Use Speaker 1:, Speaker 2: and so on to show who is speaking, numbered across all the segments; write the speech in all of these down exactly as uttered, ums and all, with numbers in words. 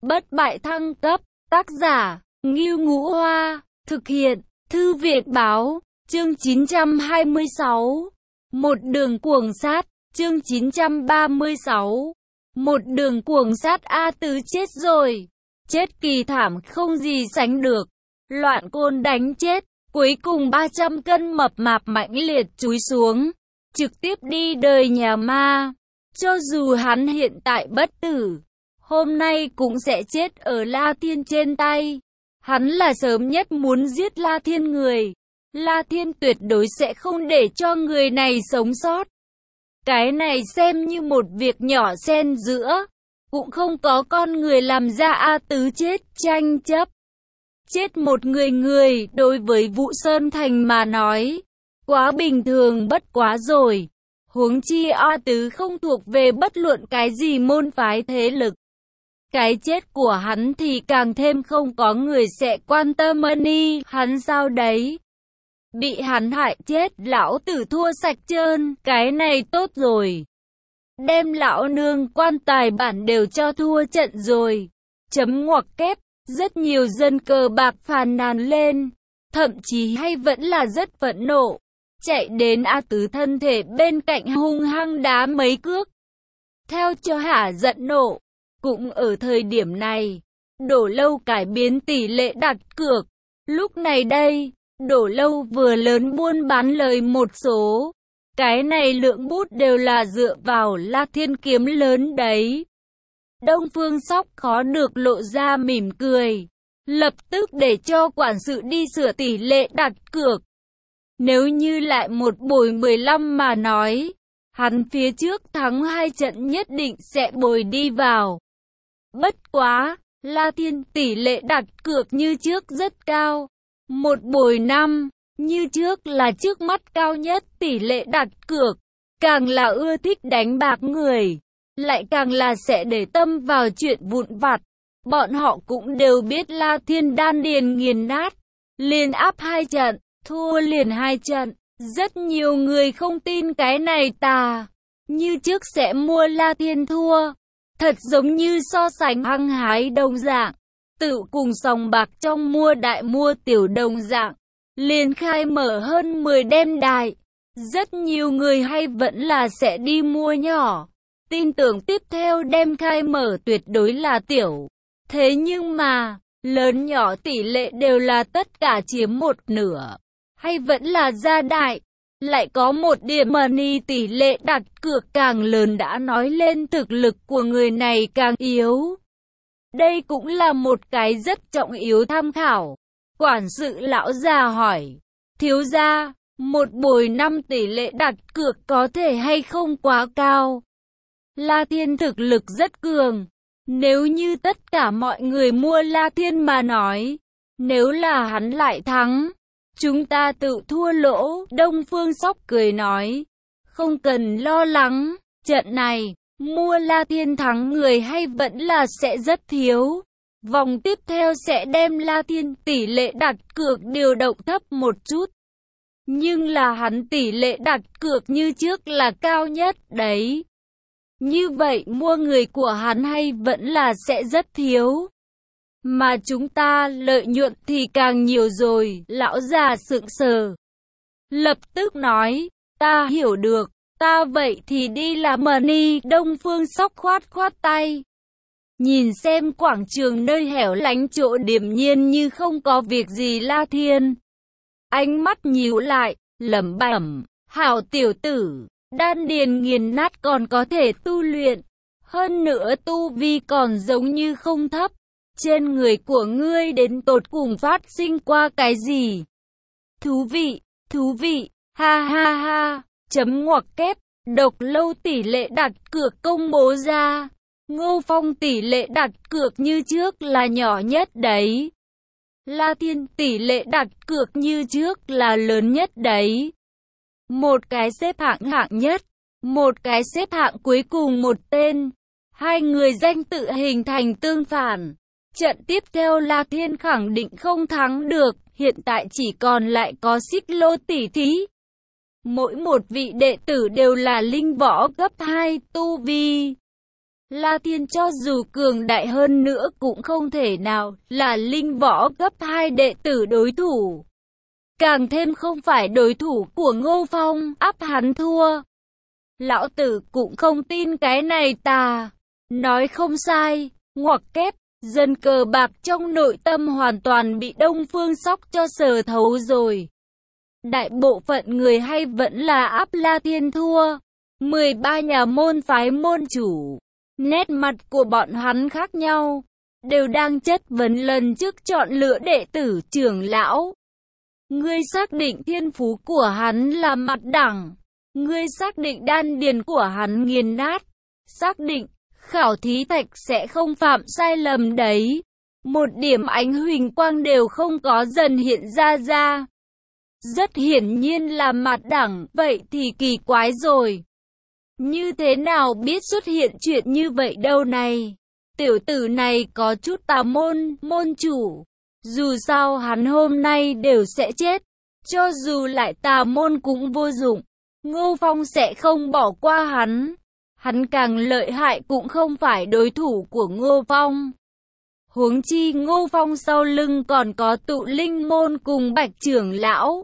Speaker 1: bất bại thăng cấp, tác giả, Ngưu Ngũ Hoa, thực hiện, Thư viện Báo, chương chín trăm hai mươi sáu. Một đường cuồng sát, chương chín trăm ba mươi sáu. Một đường cuồng sát A Tứ chết rồi. Chết kỳ thảm không gì sánh được. Loạn côn đánh chết, cuối cùng ba trăm cân mập mạp mãnh liệt chúi xuống, trực tiếp đi đời nhà ma. Cho dù hắn hiện tại bất tử, hôm nay cũng sẽ chết ở La Thiên trên tay. Hắn là sớm nhất muốn giết La Thiên người. La Thiên tuyệt đối sẽ không để cho người này sống sót. Cái này xem như một việc nhỏ xen giữa, cũng không có con người làm ra A Tứ chết tranh chấp. Chết một người người đối với Vũ Sơn Thành mà nói, quá bình thường bất quá rồi. Huống chi A Tứ không thuộc về bất luận cái gì môn phái thế lực. Cái chết của hắn thì càng thêm không có người sẽ quan tâm ân hắn sao đấy. Bị hắn hại chết, lão tử thua sạch trơn, cái này tốt rồi. Đem lão nương quan tài bản đều cho thua trận rồi. Chấm ngoặc kép, rất nhiều dân cờ bạc phàn nàn lên, thậm chí hay vẫn là rất phẫn nộ. Chạy đến A Tứ thân thể bên cạnh hung hăng đá mấy cước, theo cho hả giận nộ. Cũng ở thời điểm này, Đổ Lâu cải biến tỷ lệ đặt cược. Lúc này đây, Đổ Lâu vừa lớn buôn bán lời một số. Cái này lượng bút đều là dựa vào La Thiên kiếm lớn đấy. Đông Phương Sóc khó được lộ ra mỉm cười, lập tức để cho quản sự đi sửa tỷ lệ đặt cược. Nếu như lại một bồi mười lăm mà nói, hắn phía trước thắng hai trận nhất định sẽ bồi đi vào. Bất quá, La Thiên tỷ lệ đặt cược như trước rất cao. Một bồi năm, như trước là trước mắt cao nhất tỷ lệ đặt cược. Càng là ưa thích đánh bạc người, lại càng là sẽ để tâm vào chuyện vụn vặt. Bọn họ cũng đều biết La Thiên đan điền nghiền nát, liền áp hai trận, thua liền hai trận. Rất nhiều người không tin cái này tà, như trước sẽ mua La Thiên thua. Thật giống như so sánh hăng hái đồng dạng, tự cùng sòng bạc trong mua đại mua tiểu đồng dạng, liền khai mở hơn mười đêm đài. Rất nhiều người hay vẫn là sẽ đi mua nhỏ, tin tưởng tiếp theo đêm khai mở tuyệt đối là tiểu. Thế nhưng mà, lớn nhỏ tỷ lệ đều là tất cả chiếm một nửa, hay vẫn là gia đại. Lại có một điểm money tỷ lệ đặt cược càng lớn đã nói lên thực lực của người này càng yếu. Đây cũng là một cái rất trọng yếu tham khảo. Quản sự lão già hỏi, thiếu gia, một bồi năm tỷ lệ đặt cược có thể hay không quá cao? La Thiên thực lực rất cường. Nếu như tất cả mọi người mua La Thiên mà nói, nếu là hắn lại thắng, chúng ta tự thua lỗ. Đông Phương Sóc cười nói, không cần lo lắng, trận này, mua La Thiên thắng người hay vẫn là sẽ rất thiếu. Vòng tiếp theo sẽ đem La Thiên tỷ lệ đặt cược điều động thấp một chút. Nhưng là hắn tỷ lệ đặt cược như trước là cao nhất đấy. Như vậy mua người của hắn hay vẫn là sẽ rất thiếu. Mà chúng ta lợi nhuận thì càng nhiều rồi. Lão già sững sờ, lập tức nói, ta hiểu được, ta vậy thì đi làm money. Đông Phương Sóc khoát khoát tay, nhìn xem quảng trường nơi hẻo lánh chỗ điềm nhiên như không có việc gì La Thiên. Ánh mắt nhíu lại, lẩm bẩm, hảo tiểu tử, đan điền nghiền nát còn có thể tu luyện. Hơn nữa tu vi còn giống như không thấp. Trên người của ngươi đến tột cùng phát sinh qua cái gì? Thú vị, thú vị, ha ha ha, chấm ngoặc kép, Độc Lâu tỷ lệ đặt cược công bố ra. Ngô Phong tỷ lệ đặt cược như trước là nhỏ nhất đấy. La Thiên tỷ lệ đặt cược như trước là lớn nhất đấy. Một cái xếp hạng hạng nhất, một cái xếp hạng cuối cùng một tên. Hai người danh tự hình thành tương phản. Trận tiếp theo La Thiên khẳng định không thắng được, hiện tại chỉ còn lại có Xích Lô tỷ thí. Mỗi một vị đệ tử đều là linh võ cấp hai tu vi. La Thiên cho dù cường đại hơn nữa cũng không thể nào là linh võ cấp hai đệ tử đối thủ. Càng thêm không phải đối thủ của Ngô Phong, áp hắn thua. Lão tử cũng không tin cái này tà. Nói không sai, ngoặc kép, dân cờ bạc trong nội tâm hoàn toàn bị Đông Phương Sóc cho sờ thấu rồi. Đại bộ phận người hay vẫn là áp La Thiên thua. mười ba nhà môn phái môn chủ, nét mặt của bọn hắn khác nhau, đều đang chất vấn lần trước chọn lựa đệ tử trưởng lão. Ngươi xác định thiên phú của hắn là mặt đẳng, ngươi xác định đan điền của hắn nghiền nát, xác định khảo thí thạch sẽ không phạm sai lầm đấy. Một điểm ánh huỳnh quang đều không có dần hiện ra ra. Rất hiển nhiên là mặt đẳng, vậy thì kỳ quái rồi. Như thế nào biết xuất hiện chuyện như vậy đâu này? Tiểu tử này có chút tà môn, môn chủ. Dù sao hắn hôm nay đều sẽ chết. Cho dù lại tà môn cũng vô dụng. Ngô Phong sẽ không bỏ qua hắn. Hắn càng lợi hại cũng không phải đối thủ của Ngô Phong. Huống chi Ngô Phong sau lưng còn có tụ linh môn cùng Bạch trưởng lão.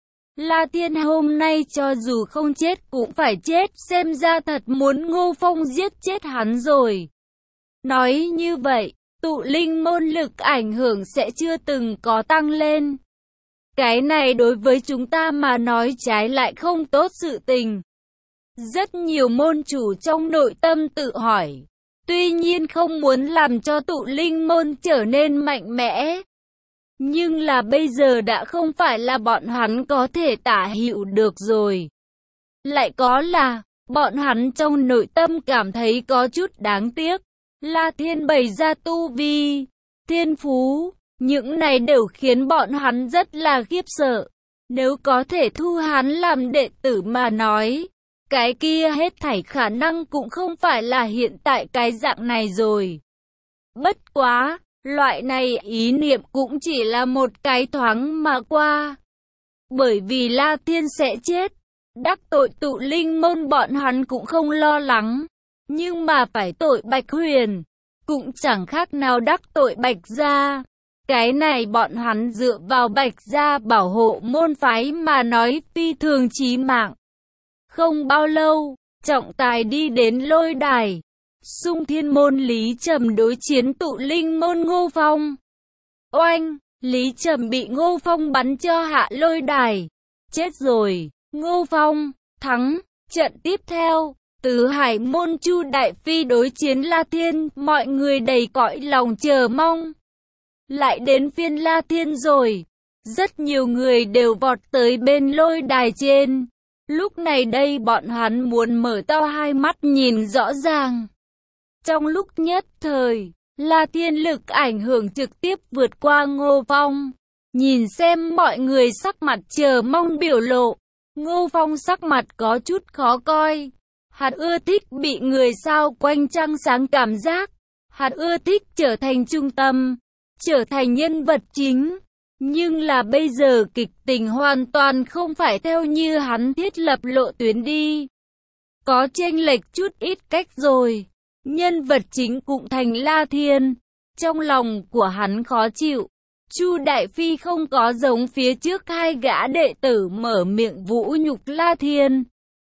Speaker 1: La Thiên hôm nay cho dù không chết cũng phải chết, xem ra thật muốn Ngô Phong giết chết hắn rồi. Nói như vậy, tụ linh môn lực ảnh hưởng sẽ chưa từng có tăng lên. Cái này đối với chúng ta mà nói trái lại không tốt sự tình. Rất nhiều môn chủ trong nội tâm tự hỏi, tuy nhiên không muốn làm cho tụ linh môn trở nên mạnh mẽ. Nhưng là bây giờ đã không phải là bọn hắn có thể tả hữu được rồi. Lại có là, bọn hắn trong nội tâm cảm thấy có chút đáng tiếc. La Thiên bày ra tu vi, thiên phú, những này đều khiến bọn hắn rất là khiếp sợ. Nếu có thể thu hắn làm đệ tử mà nói, cái kia hết thảy khả năng cũng không phải là hiện tại cái dạng này rồi. Bất quá, loại này ý niệm cũng chỉ là một cái thoáng mà qua. Bởi vì La Thiên sẽ chết, đắc tội tụ linh môn bọn hắn cũng không lo lắng. Nhưng mà phải tội Bạch Huyền, cũng chẳng khác nào đắc tội Bạch Gia. Cái này bọn hắn dựa vào Bạch Gia bảo hộ môn phái mà nói phi thường chí mạng. Không bao lâu, trọng tài đi đến lôi đài. Xung Thiên môn Lý Trầm đối chiến tụ linh môn Ngô Phong. Oanh, Lý Trầm bị Ngô Phong bắn cho hạ lôi đài. Chết rồi, Ngô Phong, thắng. Trận tiếp theo, Tứ Hải môn Chu Đại Phi đối chiến La Thiên, mọi người đầy cõi lòng chờ mong. Lại đến phiên La Thiên rồi. Rất nhiều người đều vọt tới bên lôi đài trên. Lúc này đây bọn hắn muốn mở to hai mắt nhìn rõ ràng. Trong lúc nhất thời, La Thiên lực ảnh hưởng trực tiếp vượt qua Ngô Phong. Nhìn xem mọi người sắc mặt chờ mong biểu lộ. Ngô Phong sắc mặt có chút khó coi. Hắn ưa thích bị người sao quanh trăng sáng cảm giác. Hắn ưa thích trở thành trung tâm, trở thành nhân vật chính. Nhưng là bây giờ kịch tình hoàn toàn không phải theo như hắn thiết lập lộ tuyến đi. Có chênh lệch chút ít cách rồi. Nhân vật chính cũng thành La Thiên. Trong lòng của hắn khó chịu. Chu Đại Phi không có giống phía trước hai gã đệ tử mở miệng vũ nhục La Thiên,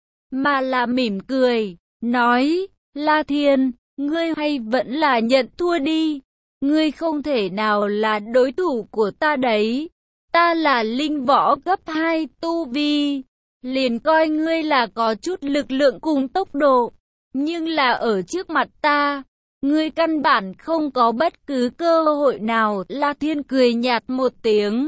Speaker 1: mà là mỉm cười, nói, La Thiên, ngươi hay vẫn là nhận thua đi. Ngươi không thể nào là đối thủ của ta đấy. Ta là linh võ cấp hai tu vi. Liền coi ngươi là có chút lực lượng cùng tốc độ. Nhưng là ở trước mặt ta, ngươi căn bản không có bất cứ cơ hội nào. La Thiên cười nhạt một tiếng,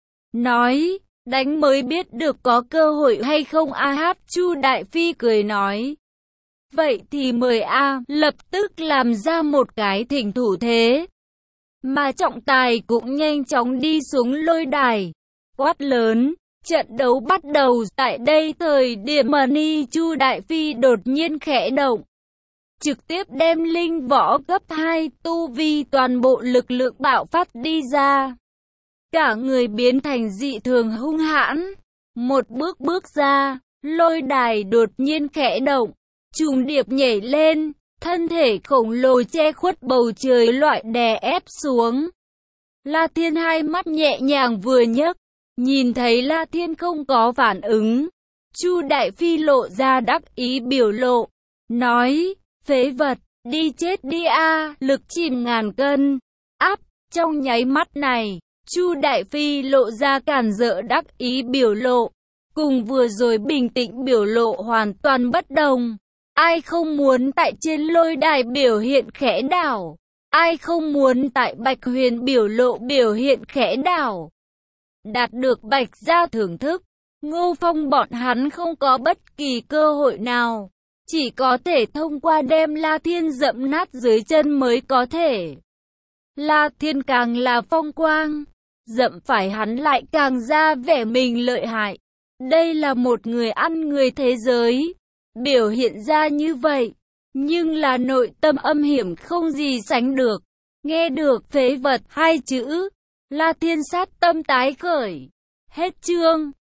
Speaker 1: nói, đánh mới biết được có cơ hội hay không a hát. Chu Đại Phi cười nói, vậy thì mời a, lập tức làm ra một cái thỉnh thủ thế. Mà trọng tài cũng nhanh chóng đi xuống lôi đài, quát lớn, trận đấu bắt đầu. Tại đây thời điểm Money Chu Đại Phi đột nhiên khẽ động, trực tiếp đem linh võ cấp hai tu vi toàn bộ lực lượng bạo phát đi ra. Cả người biến thành dị thường hung hãn. Một bước bước ra, lôi đài đột nhiên khẽ động, trùng điệp nhảy lên, thân thể khổng lồ che khuất bầu trời loại đè ép xuống. La Thiên hai mắt nhẹ nhàng vừa nhấc, nhìn thấy La Thiên không có phản ứng. Chu Đại Phi lộ ra đắc ý biểu lộ, nói, phế vật, đi chết đi a, lực chìm ngàn cân. Áp, trong nháy mắt này, Chu Đại Phi lộ ra càn rỡ đắc ý biểu lộ, cùng vừa rồi bình tĩnh biểu lộ hoàn toàn bất đồng. Ai không muốn tại trên lôi đài biểu hiện khẽ đảo? Ai không muốn tại Bạch Huyền biểu lộ biểu hiện khẽ đảo? Đạt được Bạch gia thưởng thức, Ngô Phong bọn hắn không có bất kỳ cơ hội nào, chỉ có thể thông qua đem La Thiên dẫm nát dưới chân mới có thể. La Thiên càng là phong quang, dẫm phải hắn lại càng ra vẻ mình lợi hại. Đây là một người ăn người thế giới, biểu hiện ra như vậy, nhưng là nội tâm âm hiểm không gì sánh được. Nghe được phế vật hai chữ, La Thiên sát tâm tái khởi. Hết chương.